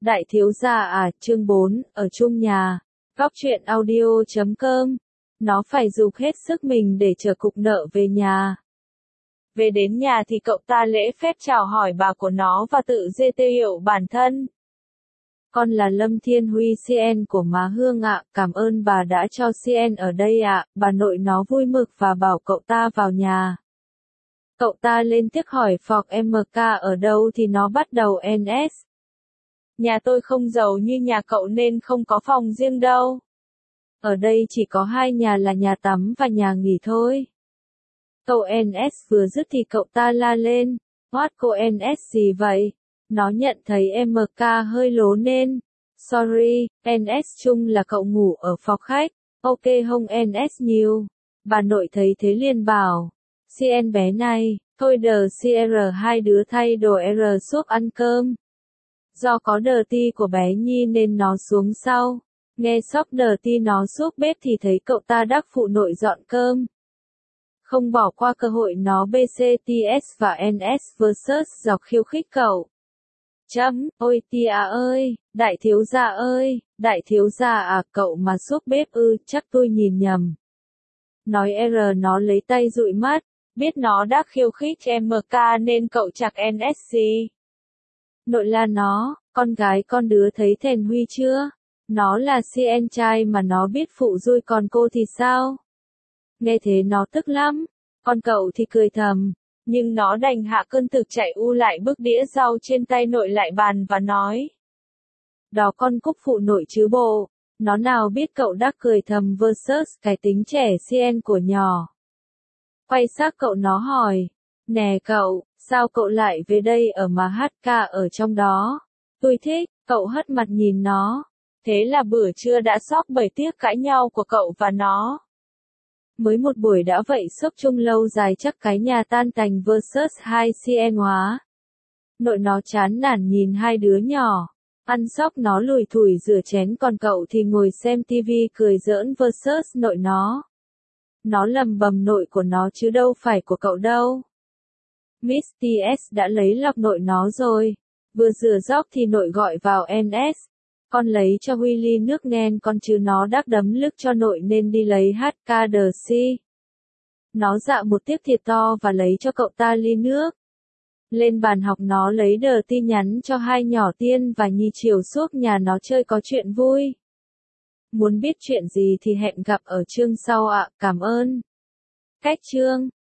Đại thiếu gia à, chương 4, ở chung nhà. Góc truyện audio.com. Nó phải dùng hết sức mình để chở cục nợ về nhà. Về đến nhà thì cậu ta lễ phép chào hỏi bà của nó và tự giới thiệu bản thân. Con là Lâm Thiên Huy CN của má Hương ạ, cảm ơn bà đã cho CN ở đây ạ, bà nội nó vui mực và bảo cậu ta vào nhà. Cậu ta lên tiếng hỏi Phọc MK ở đâu thì nó bắt đầu NS. Nhà tôi không giàu như nhà cậu nên không có phòng riêng đâu. Ở đây chỉ có 2 nhà là nhà tắm và nhà nghỉ thôi. Cậu NS vừa dứt thì cậu ta la lên, what cô NS gì vậy? Nó nhận thấy MK hơi lố nên, sorry, NS chung là cậu ngủ ở phòng khách, ok không NS nhiều. Bà nội thấy thế liền bảo, CN bé này, thôi đờ CR hai đứa thay đồ R suốt ăn cơm. Do có đờ ti của bé Nhi nên nó xuống sau. Nghe sóc đờ ti nó giúp bếp thì thấy cậu ta đắc phụ nội dọn cơm. Không bỏ qua cơ hội nó BCTS và NS vs dọc khiêu khích cậu. Ôi tia ơi, đại thiếu gia à cậu mà giúp bếp chắc tôi nhìn nhầm. Nói R nó lấy tay dụi mắt, biết nó đã khiêu khích MK nên cậu chạc NSC. Nội la nó, con gái con đứa thấy thèn Huy chưa? Nó là CN trai mà nó biết phụ dui còn cô thì sao? Nghe thế nó tức lắm, còn cậu thì cười thầm, nhưng nó đành hạ cơn thực chạy lại bước đĩa rau trên tay nội lại bàn và nói. Đó con cúc phụ nội chứ bộ, nó nào biết cậu đã cười thầm versus cái tính trẻ CN của nhỏ. Quay sát cậu nó hỏi, nè cậu, sao cậu lại về đây ở mà hát ca ở trong đó? Tôi thích, cậu hất mặt nhìn nó. Thế là bữa trưa đã sóc 7 tiếc cãi nhau của cậu và nó. Mới một buổi đã vậy sốc chung lâu dài chắc cái nhà tan tành versus 2 CN hóa. Nội nó chán nản nhìn hai đứa nhỏ. Ăn sóc nó lủi thủi rửa chén còn cậu thì ngồi xem tivi cười giỡn versus nội nó. Nó lầm bầm nội của nó chứ đâu phải của cậu đâu. Miss TS đã lấy lọc nội nó rồi. Vừa rửa dóc thì nội gọi vào NS. Con lấy cho Huy ly nước nen con chứ nó đắc đấm lức cho nội nên đi lấy HKDC. Nó dạ một tiếc thiệt to và lấy cho cậu ta ly nước. Lên bàn học nó lấy đờ ti nhắn cho hai nhỏ Tiên và Nhi chiều suốt nhà nó chơi có chuyện vui. Muốn biết chuyện gì thì hẹn gặp ở chương sau ạ, cảm ơn. Cách chương